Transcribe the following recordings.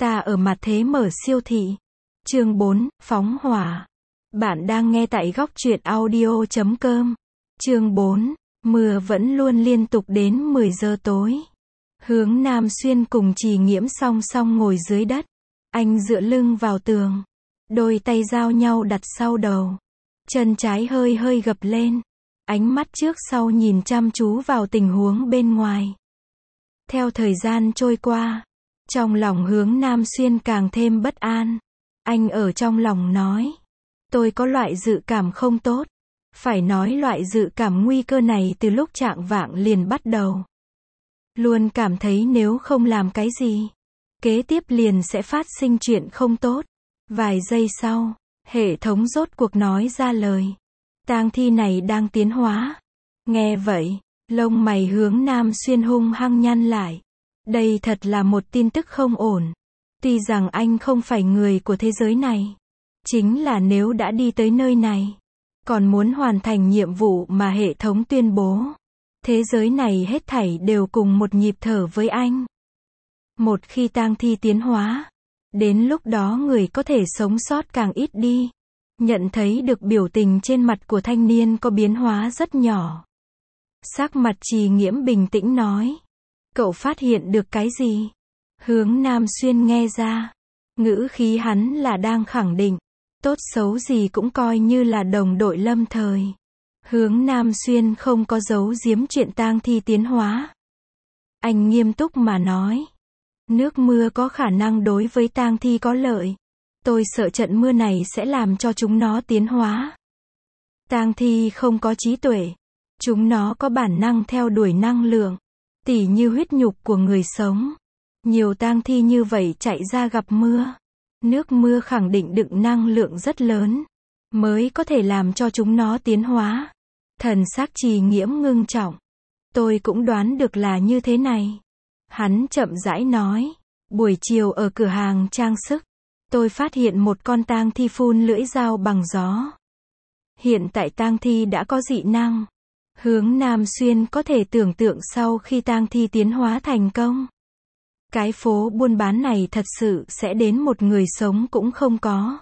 Ta ở mặt thế mở siêu thị. Chương 4, phóng hỏa. Bạn đang nghe tại góc truyện audio.com. Chương 4, mưa vẫn luôn liên tục đến 10 giờ tối. Hướng Nam Xuyên cùng Trì Nghiễm song song ngồi dưới đất. Anh dựa lưng vào tường. Đôi tay giao nhau đặt sau đầu. Chân trái hơi hơi gập lên. Ánh mắt trước sau nhìn chăm chú vào tình huống bên ngoài. Theo thời gian trôi qua, trong lòng Hướng Nam Xuyên càng thêm bất an. Anh ở trong lòng nói, tôi có loại dự cảm không tốt. Phải nói loại dự cảm nguy cơ này từ lúc chạng vạng liền bắt đầu. Luôn cảm thấy nếu không làm cái gì, kế tiếp liền sẽ phát sinh chuyện không tốt. Vài giây sau, hệ thống rốt cuộc nói ra lời. Tang thi này đang tiến hóa. Nghe vậy, lông mày Hướng Nam Xuyên hung hăng nhăn lại. Đây thật là một tin tức không ổn. Tuy rằng anh không phải người của thế giới này. Chính là nếu đã đi tới nơi này, còn muốn hoàn thành nhiệm vụ mà hệ thống tuyên bố. Thế giới này hết thảy đều cùng một nhịp thở với anh. Một khi tang thi tiến hóa, đến lúc đó người có thể sống sót càng ít đi. Nhận thấy được biểu tình trên mặt của thanh niên có biến hóa rất nhỏ. Sắc mặt Trì Nghiễm bình tĩnh nói. Cậu phát hiện được cái gì? Hướng Nam Xuyên nghe ra. Ngữ khí hắn là đang khẳng định. Tốt xấu gì cũng coi như là đồng đội lâm thời. Hướng Nam Xuyên không có giấu giếm chuyện tang thi tiến hóa. Anh nghiêm túc mà nói. Nước mưa có khả năng đối với tang thi có lợi. Tôi sợ trận mưa này sẽ làm cho chúng nó tiến hóa. Tang thi không có trí tuệ. Chúng nó có bản năng theo đuổi năng lượng. Tỉ như huyết nhục của người sống. Nhiều tang thi như vậy chạy ra gặp mưa. Nước mưa khẳng định đựng năng lượng rất lớn. Mới có thể làm cho chúng nó tiến hóa. Thần sắc Trì Nghiễm ngưng trọng. Tôi cũng đoán được là như thế này. Hắn chậm rãi nói. Buổi chiều ở cửa hàng trang sức, tôi phát hiện một con tang thi phun lưỡi dao bằng gió. Hiện tại tang thi đã có dị năng. Hướng Nam Xuyên có thể tưởng tượng sau khi tang thi tiến hóa thành công. Cái phố buôn bán này thật sự sẽ đến một người sống cũng không có.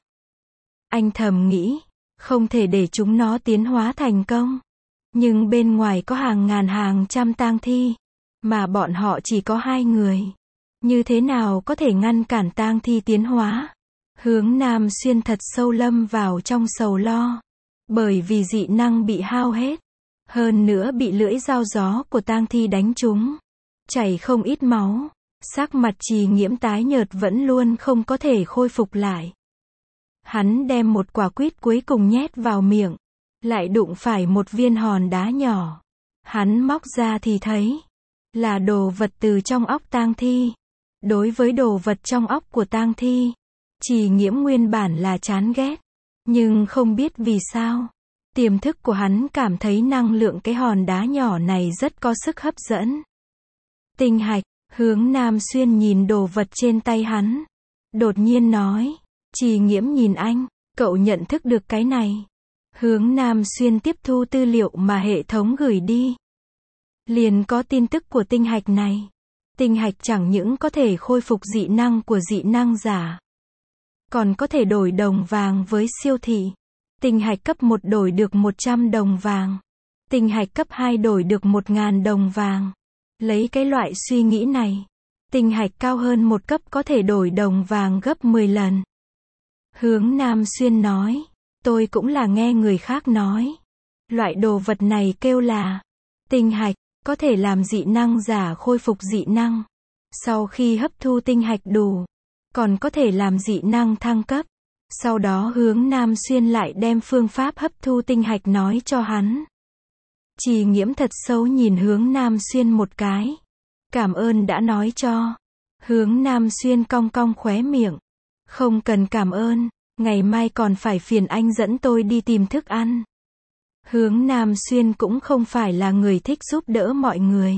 Anh thầm nghĩ, không thể để chúng nó tiến hóa thành công. Nhưng bên ngoài có hàng ngàn hàng trăm tang thi, mà bọn họ chỉ có 2 người. Như thế nào có thể ngăn cản tang thi tiến hóa? Hướng Nam Xuyên thật sâu lâm vào trong sầu lo. Bởi vì dị năng bị hao hết. Hơn nữa bị lưỡi dao gió của tang thi đánh trúng. Chảy không ít máu. Sắc mặt Trì Nghiễm tái nhợt vẫn luôn không có thể khôi phục lại. Hắn đem một quả quýt cuối cùng nhét vào miệng. Lại đụng phải một viên hòn đá nhỏ. Hắn móc ra thì thấy là đồ vật từ trong óc tang thi. Đối với đồ vật trong óc của tang thi, Trì Nghiễm nguyên bản là chán ghét. Nhưng không biết vì sao, tiềm thức của hắn cảm thấy năng lượng cái hòn đá nhỏ này rất có sức hấp dẫn. Tinh hạch. Hướng Nam Xuyên nhìn đồ vật trên tay hắn. Đột nhiên nói. Trì Nghiễm nhìn anh. Cậu nhận thức được cái này. Hướng Nam Xuyên tiếp thu tư liệu mà hệ thống gửi đi. Liền có tin tức của tinh hạch này. Tinh hạch chẳng những có thể khôi phục dị năng của dị năng giả, còn có thể đổi đồng vàng với siêu thị. Tinh hạch cấp 1 đổi được 100 đồng vàng. Tinh hạch cấp 2 đổi được 1.000 đồng vàng. Lấy cái loại suy nghĩ này, tinh hạch cao hơn một cấp có thể đổi đồng vàng gấp 10 lần. Hướng Nam Xuyên nói, tôi cũng là nghe người khác nói. Loại đồ vật này kêu là tinh hạch, có thể làm dị năng giả khôi phục dị năng. Sau khi hấp thu tinh hạch đủ, còn có thể làm dị năng thăng cấp. Sau đó Hướng Nam Xuyên lại đem phương pháp hấp thu tinh hạch nói cho hắn. Trì Nghiễm thật sâu nhìn Hướng Nam Xuyên một cái. Cảm ơn đã nói cho. Hướng Nam Xuyên cong cong khóe miệng. Không cần cảm ơn, ngày mai còn phải phiền anh dẫn tôi đi tìm thức ăn. Hướng Nam Xuyên cũng không phải là người thích giúp đỡ mọi người.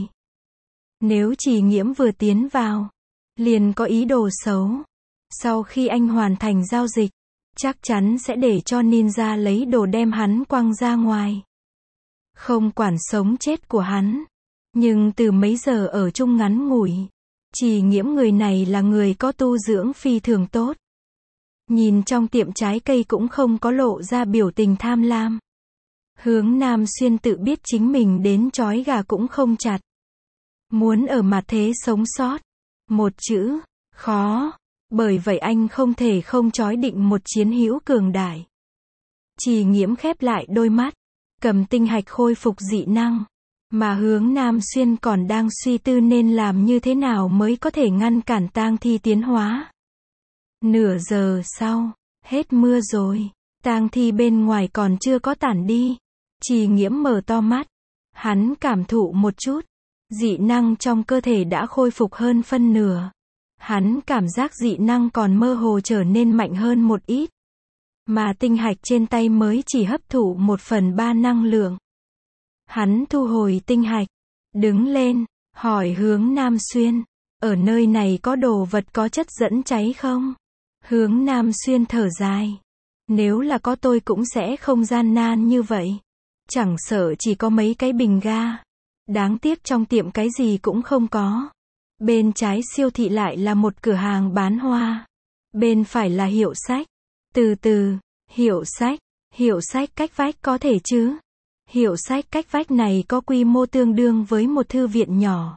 Nếu Trì Nghiễm vừa tiến vào, liền có ý đồ xấu. Sau khi anh hoàn thành giao dịch, chắc chắn sẽ để cho ninja lấy đồ đem hắn quăng ra ngoài. Không quản sống chết của hắn. Nhưng từ mấy giờ ở chung ngắn ngủi, Chỉ Nghiễm người này là người có tu dưỡng phi thường tốt. Nhìn trong tiệm trái cây cũng không có lộ ra biểu tình tham lam. Hướng Nam Xuyên tự biết chính mình đến trói gà cũng không chặt. Muốn ở mặt thế sống sót. Một chữ, khó. Bởi vậy anh không thể không trói định một chiến hữu cường đại. Chỉ Nghiễm khép lại đôi mắt, cầm tinh hạch khôi phục dị năng. Mà Hướng Nam Xuyên còn đang suy tư nên làm như thế nào mới có thể ngăn cản tang thi tiến hóa. Nửa giờ sau, hết mưa rồi. Tang thi bên ngoài còn chưa có tản đi. Chỉ Nghiễm mở to mắt. Hắn cảm thụ một chút. Dị năng trong cơ thể đã khôi phục hơn phân nửa. Hắn cảm giác dị năng còn mơ hồ trở nên mạnh hơn một ít. Mà tinh hạch trên tay mới chỉ hấp thụ 1/3 năng lượng. Hắn thu hồi tinh hạch. Đứng lên, hỏi Hướng Nam Xuyên. Ở nơi này có đồ vật có chất dẫn cháy không? Hướng Nam Xuyên thở dài. Nếu là có tôi cũng sẽ không gian nan như vậy. Chẳng sợ chỉ có mấy cái bình ga. Đáng tiếc trong tiệm cái gì cũng không có. Bên trái siêu thị lại là một cửa hàng bán hoa. Bên phải là hiệu sách. Từ từ, hiệu sách cách vách có thể chứ? Hiệu sách cách vách này có quy mô tương đương với một thư viện nhỏ.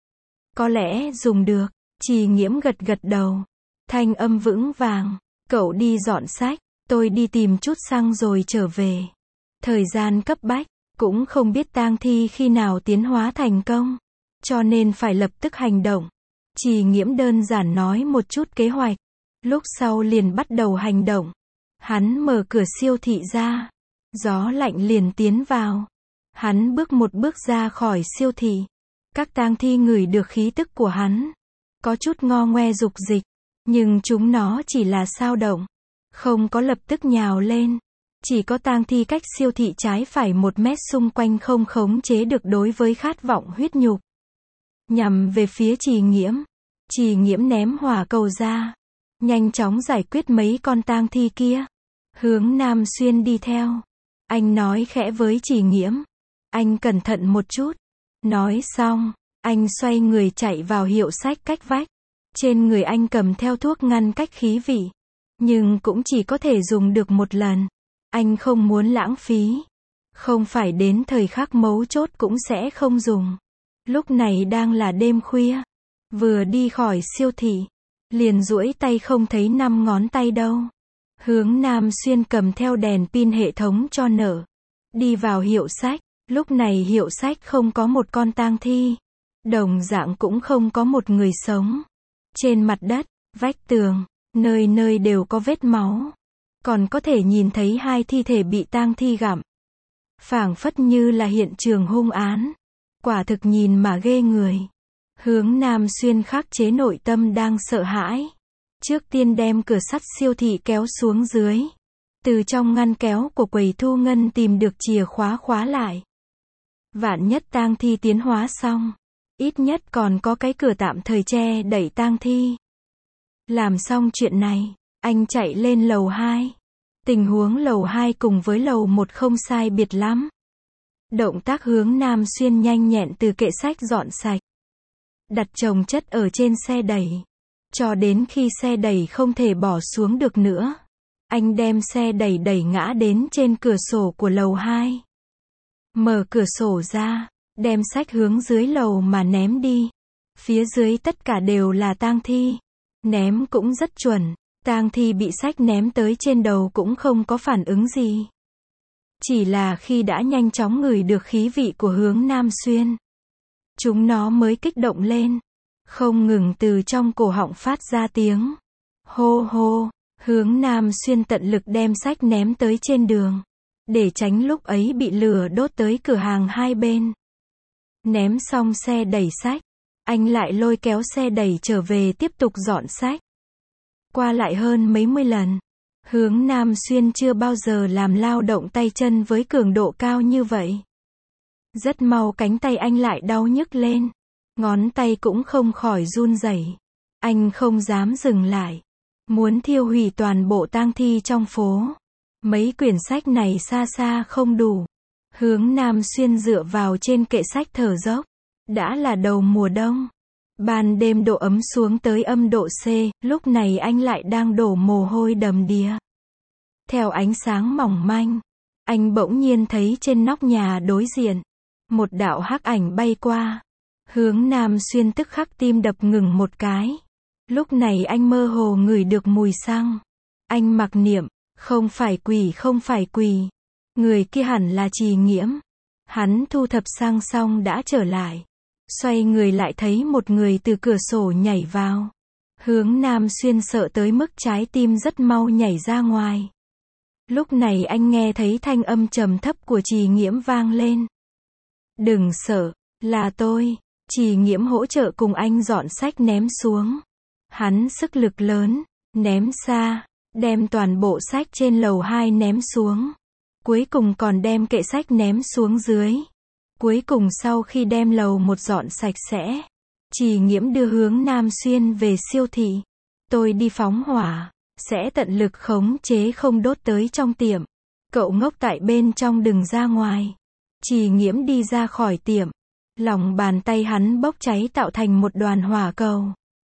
Có lẽ dùng được. Chỉ Nghiễm gật gật đầu. Thanh âm vững vàng. Cậu đi dọn sách, tôi đi tìm chút xăng rồi trở về. Thời gian cấp bách, cũng không biết tang thi khi nào tiến hóa thành công. Cho nên phải lập tức hành động. Chỉ Nghiễm đơn giản nói một chút kế hoạch. Lúc sau liền bắt đầu hành động. Hắn mở cửa siêu thị ra. Gió lạnh liền tiến vào. Hắn bước một bước ra khỏi siêu thị. Các tang thi ngửi được khí tức của hắn. Có chút ngo ngoe dục dịch. Nhưng chúng nó chỉ là xao động. Không có lập tức nhào lên. Chỉ có tang thi cách siêu thị trái phải 1 mét xung quanh không khống chế được đối với khát vọng huyết nhục. Nhằm về phía Chỉ Nghiễm. Chỉ Nghiễm ném hỏa cầu ra. Nhanh chóng giải quyết mấy con tang thi kia. Hướng Nam Xuyên đi theo. Anh nói khẽ với Chỉ Nghiễm. Anh cẩn thận một chút. Nói xong, anh xoay người chạy vào hiệu sách cách vách. Trên người anh cầm theo thuốc ngăn cách khí vị. Nhưng cũng chỉ có thể dùng được một lần. Anh không muốn lãng phí. Không phải đến thời khắc mấu chốt cũng sẽ không dùng. Lúc này đang là đêm khuya. Vừa đi khỏi siêu thị. Liền duỗi tay không thấy 5 ngón tay đâu. Hướng Nam Xuyên cầm theo đèn pin hệ thống cho nở. Đi vào hiệu sách. Lúc này hiệu sách không có một con tang thi. Đồng dạng cũng không có một người sống. Trên mặt đất, vách tường, nơi nơi đều có vết máu. Còn có thể nhìn thấy 2 thi thể bị tang thi gặm. Phảng phất như là hiện trường hung án. Quả thực nhìn mà ghê người. Hướng Nam Xuyên khắc chế nội tâm đang sợ hãi. Trước tiên đem cửa sắt siêu thị kéo xuống dưới. Từ trong ngăn kéo của quầy thu ngân tìm được chìa khóa khóa lại. Vạn nhất tang thi tiến hóa xong. Ít nhất còn có cái cửa tạm thời che đẩy tang thi. Làm xong chuyện này, anh chạy lên lầu 2. Tình huống lầu 2 cùng với lầu 1 không sai biệt lắm. Động tác Hướng Nam Xuyên nhanh nhẹn từ kệ sách dọn sạch. Đặt chồng chất ở trên xe đẩy. Cho đến khi xe đẩy không thể bỏ xuống được nữa. Anh đem xe đẩy đẩy ngã đến trên cửa sổ của lầu 2. Mở cửa sổ ra, đem sách hướng dưới lầu mà ném đi. Phía dưới tất cả đều là tang thi. Ném cũng rất chuẩn. Tang thi bị sách ném tới trên đầu cũng không có phản ứng gì. Chỉ là khi đã nhanh chóng ngửi được khí vị của Hướng Nam Xuyên. Chúng nó mới kích động lên. Không ngừng từ trong cổ họng phát ra tiếng. Hô hô. Hướng Nam Xuyên tận lực đem sách ném tới trên đường. Để tránh lúc ấy bị lửa đốt tới cửa hàng hai bên. Ném xong xe đẩy sách. Anh lại lôi kéo xe đẩy trở về tiếp tục dọn sách. Qua lại hơn mấy mươi lần. Hướng Nam Xuyên chưa bao giờ làm lao động tay chân với cường độ cao như vậy. Rất mau cánh tay anh lại đau nhức lên. Ngón tay cũng không khỏi run rẩy. Anh không dám dừng lại. Muốn thiêu hủy toàn bộ tang thi trong phố. Mấy quyển sách này xa xa không đủ. Hướng Nam Xuyên dựa vào trên kệ sách thở dốc. Đã là đầu mùa đông. Ban đêm độ ấm xuống tới âm độ C, lúc này anh lại đang đổ mồ hôi đầm đìa. Theo ánh sáng mỏng manh, anh bỗng nhiên thấy trên nóc nhà đối diện, một đạo hắc ảnh bay qua. Hướng Nam Xuyên tức khắc tim đập ngừng một cái. Lúc này anh mơ hồ ngửi được mùi xăng. Anh mặc niệm, không phải quỷ, không phải quỷ. Người kia hẳn là Trì Nghiễm. Hắn thu thập xăng xong đã trở lại. Xoay người lại thấy một người từ cửa sổ nhảy vào. Hướng Nam Xuyên sợ tới mức trái tim rất mau nhảy ra ngoài. Lúc này anh nghe thấy thanh âm trầm thấp của Trì Nghiễm vang lên. Đừng sợ, là tôi. Trì Nghiễm hỗ trợ cùng anh dọn sách ném xuống. Hắn sức lực lớn, ném xa, đem toàn bộ sách trên lầu 2 ném xuống. Cuối cùng còn đem kệ sách ném xuống dưới. Cuối cùng sau khi đem lầu 1 dọn sạch sẽ, Trì Nghiễm đưa Hướng Nam Xuyên về siêu thị. Tôi đi phóng hỏa, sẽ tận lực khống chế không đốt tới trong tiệm. Cậu ngốc tại bên trong đừng ra ngoài. Trì Nghiễm đi ra khỏi tiệm. Lòng bàn tay hắn bốc cháy tạo thành một đoàn hỏa cầu.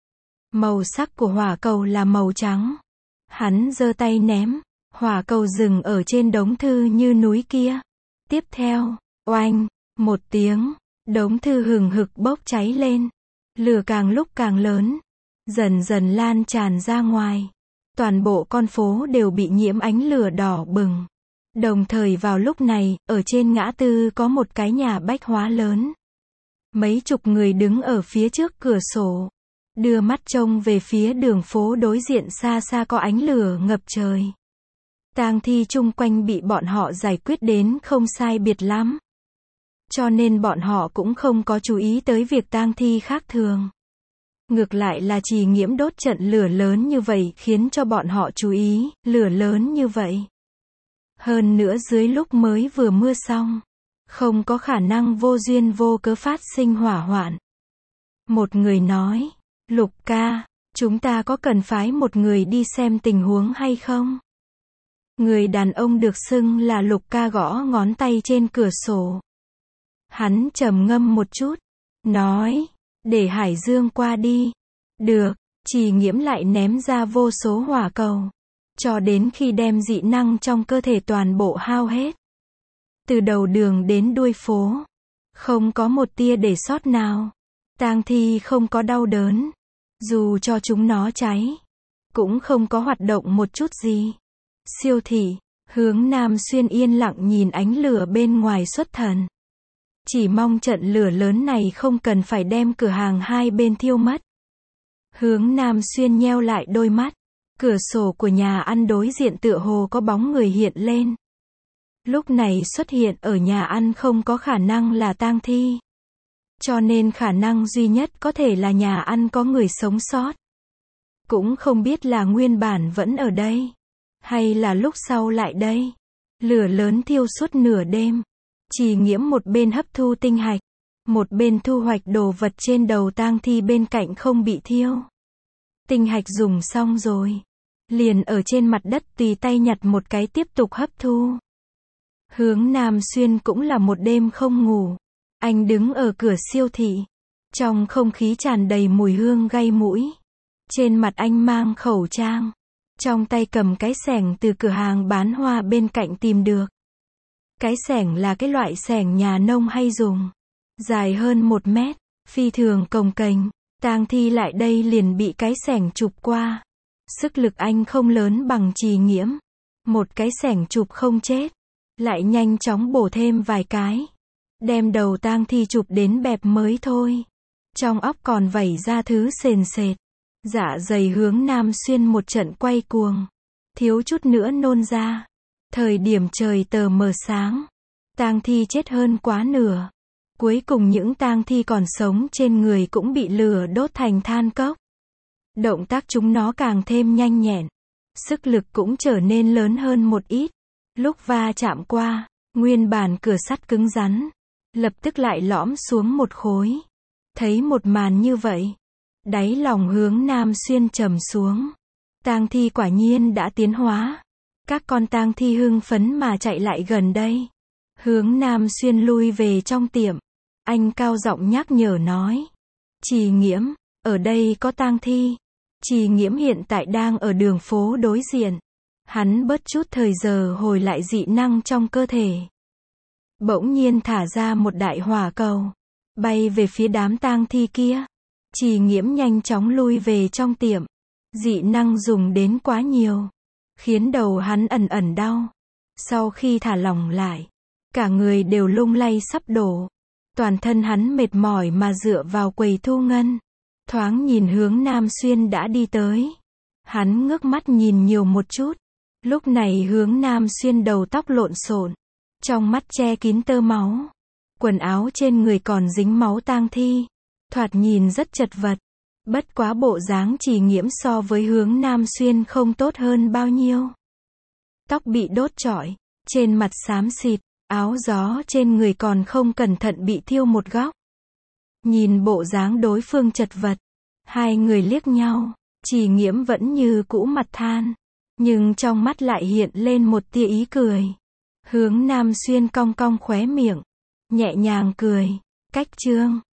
Màu sắc của hỏa cầu là màu trắng. Hắn giơ tay ném, hỏa cầu dừng ở trên đống thư như núi kia. Tiếp theo, oanh, một tiếng, đống thư hừng hực bốc cháy lên. Lửa càng lúc càng lớn, dần dần lan tràn ra ngoài. Toàn bộ con phố đều bị nhiễm ánh lửa đỏ bừng. Đồng thời vào lúc này, ở trên ngã tư có một cái nhà bách hóa lớn. Mấy chục người đứng ở phía trước cửa sổ, đưa mắt trông về phía đường phố đối diện, xa xa có ánh lửa ngập trời. Tang thi chung quanh bị bọn họ giải quyết đến không sai biệt lắm. Cho nên bọn họ cũng không có chú ý tới việc tang thi khác thường. Ngược lại là Trì Nghiễm đốt trận lửa lớn như vậy khiến cho bọn họ chú ý, lửa lớn như vậy. Hơn nữa dưới lúc mới vừa mưa xong, không có khả năng vô duyên vô cớ phát sinh hỏa hoạn. Một người nói, Lục ca, chúng ta có cần phái một người đi xem tình huống hay không? Người đàn ông được xưng là Lục ca gõ ngón tay trên cửa sổ. Hắn trầm ngâm một chút, nói, để Hải Dương qua đi. Được, Trì Nghiễm lại ném ra vô số hỏa cầu, cho đến khi đem dị năng trong cơ thể toàn bộ hao hết. Từ đầu đường đến đuôi phố, không có một tia để sót nào. Tang thi không có đau đớn, dù cho chúng nó cháy, cũng không có hoạt động một chút gì. Siêu thị, Hướng Nam Xuyên yên lặng nhìn ánh lửa bên ngoài xuất thần. Chỉ mong trận lửa lớn này không cần phải đem cửa hàng hai bên thiêu mất. Hướng Nam Xuyên nheo lại đôi mắt. Cửa sổ của nhà ăn đối diện tựa hồ có bóng người hiện lên. Lúc này xuất hiện ở nhà ăn không có khả năng là tang thi. Cho nên khả năng duy nhất có thể là nhà ăn có người sống sót. Cũng không biết là nguyên bản vẫn ở đây, hay là lúc sau lại đây. Lửa lớn thiêu suốt nửa đêm. Trì Nghiễm một bên hấp thu tinh hạch, một bên thu hoạch đồ vật trên đầu tang thi bên cạnh không bị thiêu. Tinh hạch dùng xong rồi, liền ở trên mặt đất tùy tay nhặt một cái tiếp tục hấp thu. Hướng Nam Xuyên cũng là một đêm không ngủ. Anh đứng ở cửa siêu thị. Trong không khí tràn đầy mùi hương gây mũi. Trên mặt anh mang khẩu trang. Trong tay cầm cái xẻng từ cửa hàng bán hoa bên cạnh tìm được. Cái xẻng là cái loại xẻng nhà nông hay dùng. Dài hơn 1 mét, phi thường cồng kềnh. Tang thi lại đây liền bị cái xẻng chụp qua. Sức lực anh không lớn bằng Trì Nghiễm. Một cái xẻng chụp không chết. Lại nhanh chóng bổ thêm vài cái. Đem đầu tang thi chụp đến bẹp mới thôi. Trong óc còn vẩy ra thứ sền sệt. Dạ dày Hướng Nam Xuyên một trận quay cuồng. Thiếu chút nữa nôn ra. Thời điểm trời tờ mờ sáng. Tang thi chết hơn quá nửa. Cuối cùng những tang thi còn sống trên người cũng bị lửa đốt thành than cốc. Động tác chúng nó càng thêm nhanh nhẹn. Sức lực cũng trở nên lớn hơn một ít. Lúc va chạm qua, nguyên bản cửa sắt cứng rắn, lập tức lại lõm xuống một khối. Thấy một màn như vậy, đáy lòng Hướng Nam Xuyên trầm xuống. Tang thi quả nhiên đã tiến hóa. Các con tang thi hưng phấn mà chạy lại gần đây. Hướng Nam Xuyên lui về trong tiệm. Anh cao giọng nhắc nhở nói. Trì Nghiễm, ở đây có tang thi. Trì Nghiễm hiện tại đang ở đường phố đối diện. Hắn bớt chút thời giờ hồi lại dị năng trong cơ thể. Bỗng nhiên thả ra một đại hỏa cầu, bay về phía đám tang thi kia. Trì Nghiễm nhanh chóng lui về trong tiệm. Dị năng dùng đến quá nhiều, khiến đầu hắn ẩn ẩn đau. Sau khi thả lỏng lại, cả người đều lung lay sắp đổ. Toàn thân hắn mệt mỏi mà dựa vào quầy thu ngân. Thoáng nhìn hướng Nam Xuyên đã đi tới. Hắn ngước mắt nhìn nhiều một chút. Lúc này hướng Nam Xuyên đầu tóc lộn xộn, trong mắt che kín tơ máu. Quần áo trên người còn dính máu tang thi. Thoạt nhìn rất chật vật. Bất quá bộ dáng Trì Nghiễm so với hướng Nam Xuyên không tốt hơn bao nhiêu. Tóc bị đốt trọi, trên mặt xám xịt, áo gió trên người còn không cẩn thận bị thiêu một góc. Nhìn bộ dáng đối phương chật vật, hai người liếc nhau. Trì Nghiễm vẫn như cũ mặt than, nhưng trong mắt lại hiện lên một tia ý cười. Hướng Nam Xuyên cong cong khóe miệng, nhẹ nhàng cười. Cách chương